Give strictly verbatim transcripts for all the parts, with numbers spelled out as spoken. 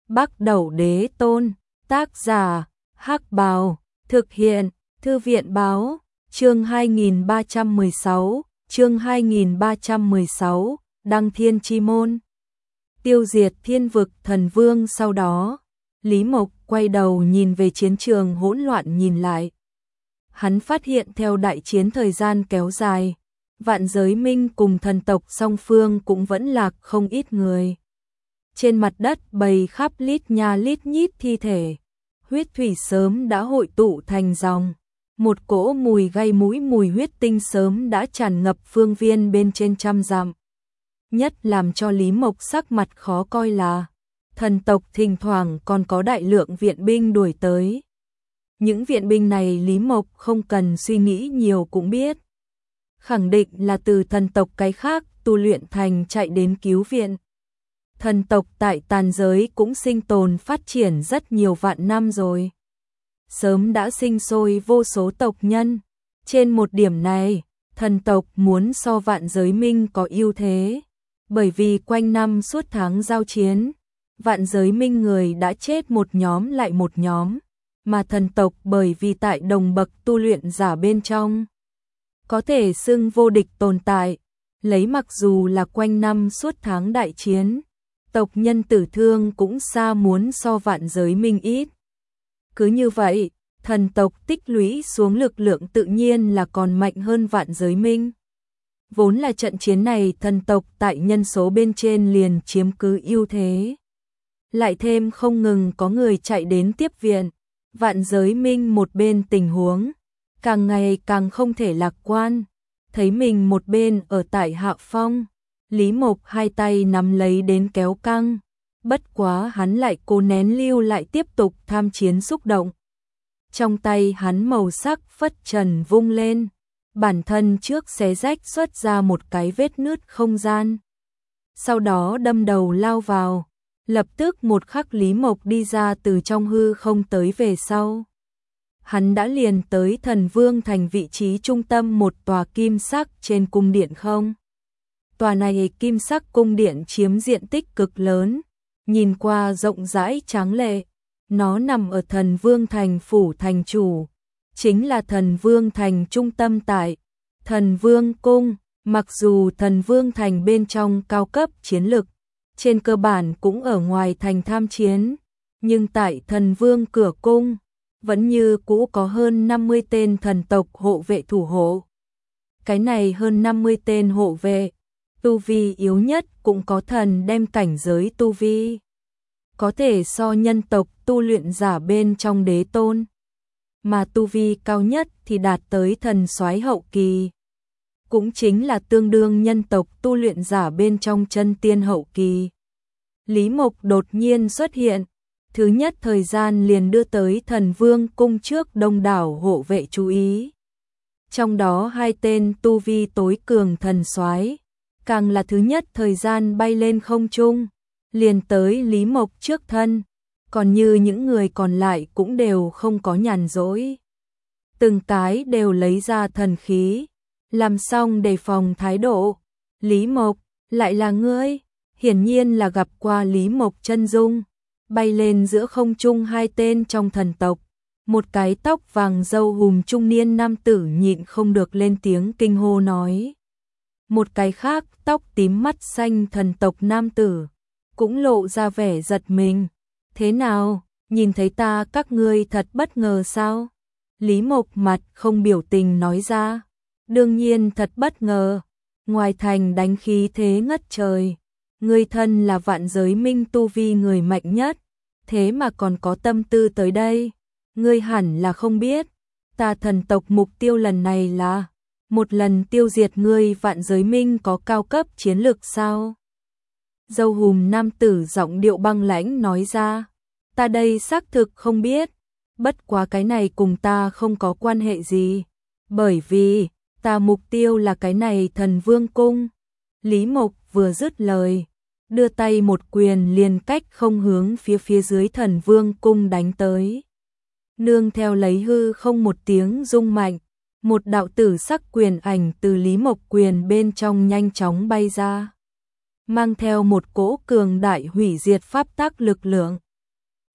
Bắc Đẩu Đế Tôn, tác giả, Hắc Bào, thực hiện, Thư viện báo, chương hai nghìn ba trăm mười sáu, chương hai nghìn ba trăm mười sáu, Đăng Thiên Chi Môn. Tiêu diệt thiên vực thần vương sau đó, Lý Mộc quay đầu nhìn về chiến trường hỗn loạn nhìn lại. Hắn phát hiện theo đại chiến thời gian kéo dài, Vạn Giới Minh cùng thần tộc song phương cũng vẫn lạc không ít người. Trên mặt đất bầy khắp lít nha lít nhít thi thể, huyết thủy sớm đã hội tụ thành dòng, một cỗ mùi gây mũi mùi huyết tinh sớm đã tràn ngập phương viên bên trên trăm dặm. Nhất làm cho Lý Mộc sắc mặt khó coi là, thần tộc thỉnh thoảng còn có đại lượng viện binh đuổi tới. Những viện binh này Lý Mộc không cần suy nghĩ nhiều cũng biết. Khẳng định là từ thần tộc cái khác tu luyện thành chạy đến cứu viện. Thần tộc tại tàn giới cũng sinh tồn phát triển rất nhiều vạn năm rồi. Sớm đã sinh sôi vô số tộc nhân. Trên một điểm này, thần tộc muốn so Vạn Giới Minh có ưu thế. Bởi vì quanh năm suốt tháng giao chiến, Vạn Giới Minh người đã chết một nhóm lại một nhóm. Mà thần tộc bởi vì tại đồng bậc tu luyện giả bên trong, có thể xưng vô địch tồn tại, lấy mặc dù là quanh năm suốt tháng đại chiến, tộc nhân tử thương cũng xa muốn so Vạn Giới Minh ít. Cứ như vậy, thần tộc tích lũy xuống lực lượng tự nhiên là còn mạnh hơn Vạn Giới Minh. Vốn là trận chiến này thần tộc tại nhân số bên trên liền chiếm cứ ưu thế. Lại thêm không ngừng có người chạy đến tiếp viện, Vạn Giới Minh một bên tình huống càng ngày càng không thể lạc quan, thấy mình một bên ở tại hạ phong, Lý Mộc hai tay nắm lấy đến kéo căng, bất quá hắn lại cố nén lưu lại tiếp tục tham chiến xúc động. Trong tay hắn màu sắc phất trần vung lên, bản thân trước xé rách xuất ra một cái vết nứt không gian. Sau đó đâm đầu lao vào, lập tức một khắc Lý Mộc đi ra từ trong hư không tới về sau. Hắn đã liền tới Thần Vương thành vị trí trung tâm một tòa kim sắc trên cung điện không. Tòa này kim sắc cung điện chiếm diện tích cực lớn, nhìn qua rộng rãi tráng lệ. Nó nằm ở Thần Vương thành phủ thành chủ, chính là Thần Vương thành trung tâm tại Thần Vương cung. Mặc dù Thần Vương thành bên trong cao cấp chiến lực, trên cơ bản cũng ở ngoài thành tham chiến, nhưng tại Thần Vương cửa cung, vẫn như cũ có hơn năm mươi tên thần tộc hộ vệ thủ hộ. Cái này hơn năm mươi tên hộ vệ, tu vi yếu nhất cũng có thần đem cảnh giới tu vi. Có thể so nhân tộc tu luyện giả bên trong đế tôn. Mà tu vi cao nhất thì đạt tới thần soái hậu kỳ. Cũng chính là tương đương nhân tộc tu luyện giả bên trong chân tiên hậu kỳ. Lý Mộc đột nhiên xuất hiện, thứ nhất thời gian liền đưa tới Thần Vương cung trước đông đảo hộ vệ chú ý. Trong đó hai tên tu vi tối cường thần soái, càng là thứ nhất thời gian bay lên không trung, liền tới Lý Mộc trước thân, còn như những người còn lại cũng đều không có nhàn rỗi. Từng cái đều lấy ra thần khí, làm xong đề phòng thái độ. Lý Mộc, lại là ngươi? Hiển nhiên là gặp qua Lý Mộc chân dung. Bay lên giữa không trung hai tên trong thần tộc, một cái tóc vàng râu hùm trung niên nam tử nhịn không được lên tiếng kinh hô nói. Một cái khác tóc tím mắt xanh thần tộc nam tử, cũng lộ ra vẻ giật mình. Thế nào, nhìn thấy ta các ngươi thật bất ngờ sao? Lý Mộc mặt không biểu tình nói ra. Đương nhiên thật bất ngờ, ngoài thành đánh khí thế ngất trời. Ngươi thân là Vạn Giới Minh tu vi người mạnh nhất, thế mà còn có tâm tư tới đây. Ngươi hẳn là không biết, ta thần tộc mục tiêu lần này là một lần tiêu diệt ngươi Vạn Giới Minh có cao cấp chiến lược sao? Dâu hùm nam tử giọng điệu băng lãnh nói ra. Ta đây xác thực không biết, bất quá cái này cùng ta không có quan hệ gì, bởi vì ta mục tiêu là cái này Thần Vương cung. Lý Mộc vừa dứt lời, đưa tay một quyền liền cách không hướng phía phía dưới Thần Vương cung đánh tới. Nương theo lấy hư không một tiếng rung mạnh, một đạo tử sắc quyền ảnh từ Lý Mộc quyền bên trong nhanh chóng bay ra, mang theo một cỗ cường đại hủy diệt pháp tắc lực lượng,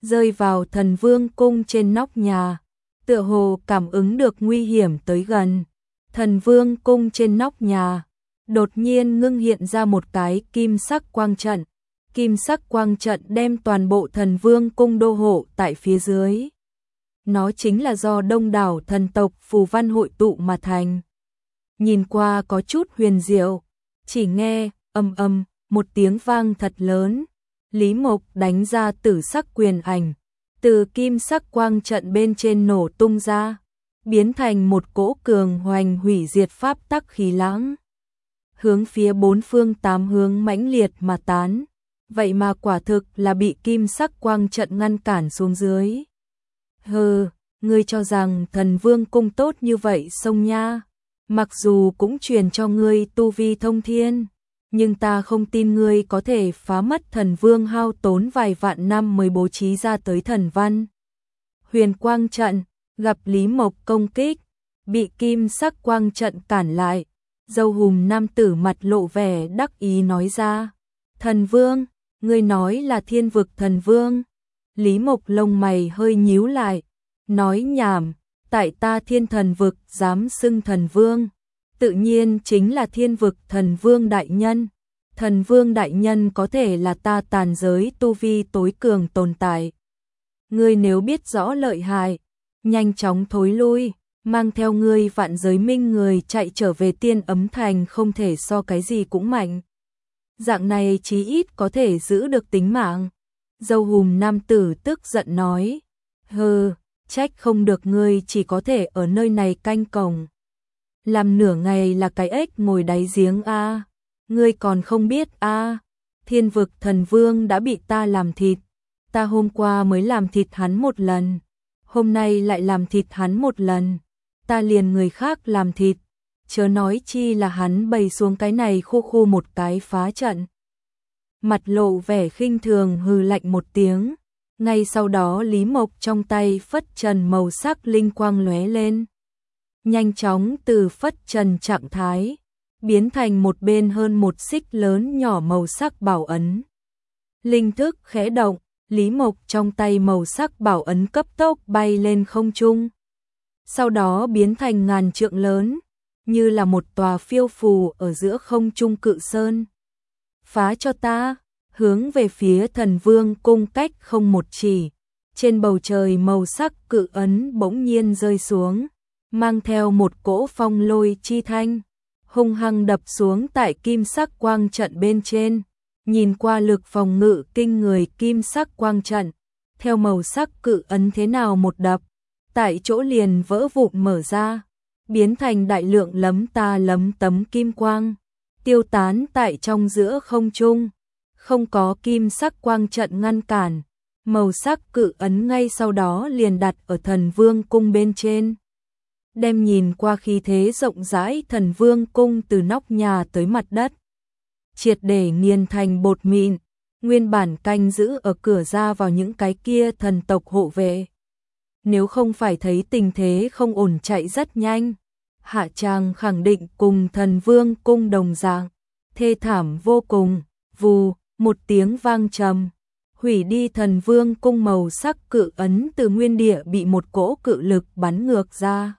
rơi vào Thần Vương cung trên nóc nhà, tựa hồ cảm ứng được nguy hiểm tới gần. Thần Vương cung trên nóc nhà, đột nhiên ngưng hiện ra một cái kim sắc quang trận. Kim sắc quang trận đem toàn bộ Thần Vương cung đô hộ tại phía dưới. Nó chính là do đông đảo thần tộc phù văn hội tụ mà thành. Nhìn qua có chút huyền diệu, chỉ nghe ầm ầm một tiếng vang thật lớn, Lý Mộc đánh ra tử sắc quyền ảnh, từ kim sắc quang trận bên trên nổ tung ra, biến thành một cỗ cường hoành hủy diệt pháp tắc khí lãng, hướng phía bốn phương tám hướng mãnh liệt mà tán. Vậy mà quả thực là bị kim sắc quang trận ngăn cản xuống dưới. Hừ, ngươi cho rằng Thần Vương cung tốt như vậy sông nha, mặc dù cũng truyền cho ngươi tu vi thông thiên, nhưng ta không tin ngươi có thể phá mất Thần Vương hao tốn vài vạn năm mới bố trí ra tới thần văn. Huyền quang trận, gặp Lý Mộc công kích, bị kim sắc quang trận cản lại, dâu hùm nam tử mặt lộ vẻ đắc ý nói ra, Thần Vương, ngươi nói là Thiên Vực Thần Vương. Lý Mộc lông mày hơi nhíu lại, nói nhảm, tại ta Thiên Thần Vực dám xưng Thần Vương, tự nhiên chính là Thiên Vực Thần Vương đại nhân. Thần Vương đại nhân có thể là ta tàn giới tu vi tối cường tồn tại. Ngươi nếu biết rõ lợi hại, nhanh chóng thối lui, mang theo ngươi vạn giới minh người chạy trở về Tiên Ấm Thành, không thể so cái gì cũng mạnh. Dạng này chí ít có thể giữ được tính mạng. Dâu hùm nam tử tức giận nói, hừ, trách không được ngươi chỉ có thể ở nơi này canh cổng. Làm nửa ngày là cái ếch ngồi đáy giếng a, ngươi còn không biết a, Thiên Vực Thần Vương đã bị ta làm thịt, ta hôm qua mới làm thịt hắn một lần, hôm nay lại làm thịt hắn một lần, ta liền người khác làm thịt, chớ nói chi là hắn bày xuống cái này khu khu một cái phá trận. Mặt lộ vẻ khinh thường hừ lạnh một tiếng, ngay sau đó Lý Mộc trong tay phất trần màu sắc linh quang lóe lên, nhanh chóng từ phất trần trạng thái biến thành một bên hơn một xích lớn nhỏ màu sắc bảo ấn. Linh thức khẽ động, Lý Mộc trong tay màu sắc bảo ấn cấp tốc bay lên không trung, sau đó biến thành ngàn trượng lớn, như là một tòa phiêu phù ở giữa không trung cự sơn. Phá cho ta, hướng về phía Thần Vương cung cách không một chỉ, trên bầu trời màu sắc cự ấn bỗng nhiên rơi xuống, mang theo một cỗ phong lôi chi thanh, hung hăng đập xuống tại kim sắc quang trận bên trên. Nhìn qua lực phòng ngự kinh người kim sắc quang trận, theo màu sắc cự ấn thế nào một đập, tại chỗ liền vỡ vụn mở ra, biến thành đại lượng lấm ta lấm tấm kim quang, tiêu tán tại trong giữa không trung. Không có kim sắc quang trận ngăn cản, màu sắc cự ấn ngay sau đó liền đặt ở Thần Vương cung bên trên. Đem nhìn qua khí thế rộng rãi Thần Vương cung từ nóc nhà tới mặt đất, triệt để nghiền thành bột mịn, nguyên bản canh giữ ở cửa ra vào những cái kia thần tộc hộ vệ. Nếu không phải thấy tình thế không ổn chạy rất nhanh, hạ tràng khẳng định cùng Thần Vương cung đồng dạng, thê thảm vô cùng. Vù, một tiếng vang trầm, hủy đi Thần Vương cung màu sắc cự ấn từ nguyên địa bị một cỗ cự lực bắn ngược ra,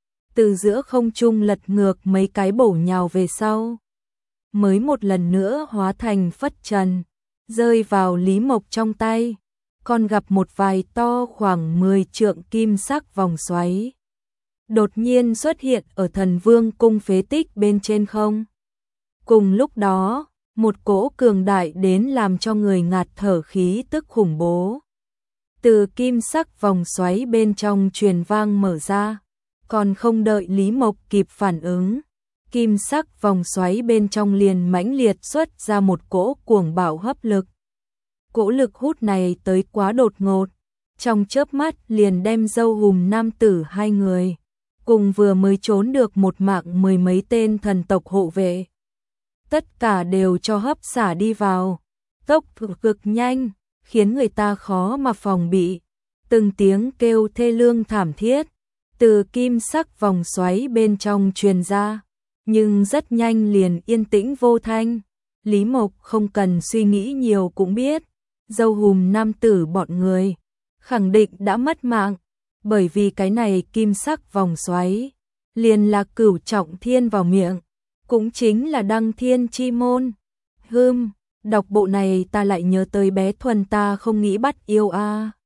từ giữa không trung lật ngược mấy cái bổ nhào về sau, mới một lần nữa hóa thành phất trần, rơi vào Lý Mộc trong tay, còn gặp một vài to khoảng mười trượng kim sắc vòng xoáy, đột nhiên xuất hiện ở Thần Vương cung phế tích bên trên không. Cùng lúc đó, một cỗ cường đại đến làm cho người ngạt thở khí tức khủng bố, từ kim sắc vòng xoáy bên trong truyền vang mở ra, còn không đợi Lý Mộc kịp phản ứng, kim sắc vòng xoáy bên trong liền mãnh liệt xuất ra một cỗ cuồng bạo hấp lực. Cỗ lực hút này tới quá đột ngột, trong chớp mắt liền đem dâu hùm nam tử hai người, cùng vừa mới trốn được một mạng mười mấy tên thần tộc hộ vệ, tất cả đều cho hấp xả đi vào, tốc độ cực nhanh, khiến người ta khó mà phòng bị. Từng tiếng kêu thê lương thảm thiết từ kim sắc vòng xoáy bên trong truyền ra, nhưng rất nhanh liền yên tĩnh vô thanh. Lý Mộc không cần suy nghĩ nhiều cũng biết, dâu hùm nam tử bọn người khẳng định đã mất mạng, bởi vì cái này kim sắc vòng xoáy liền là cửu trọng thiên vào miệng, cũng chính là đăng thiên chi môn. Hừm, đọc bộ này ta lại nhớ tới bé Thuần ta không nghĩ bắt yêu a.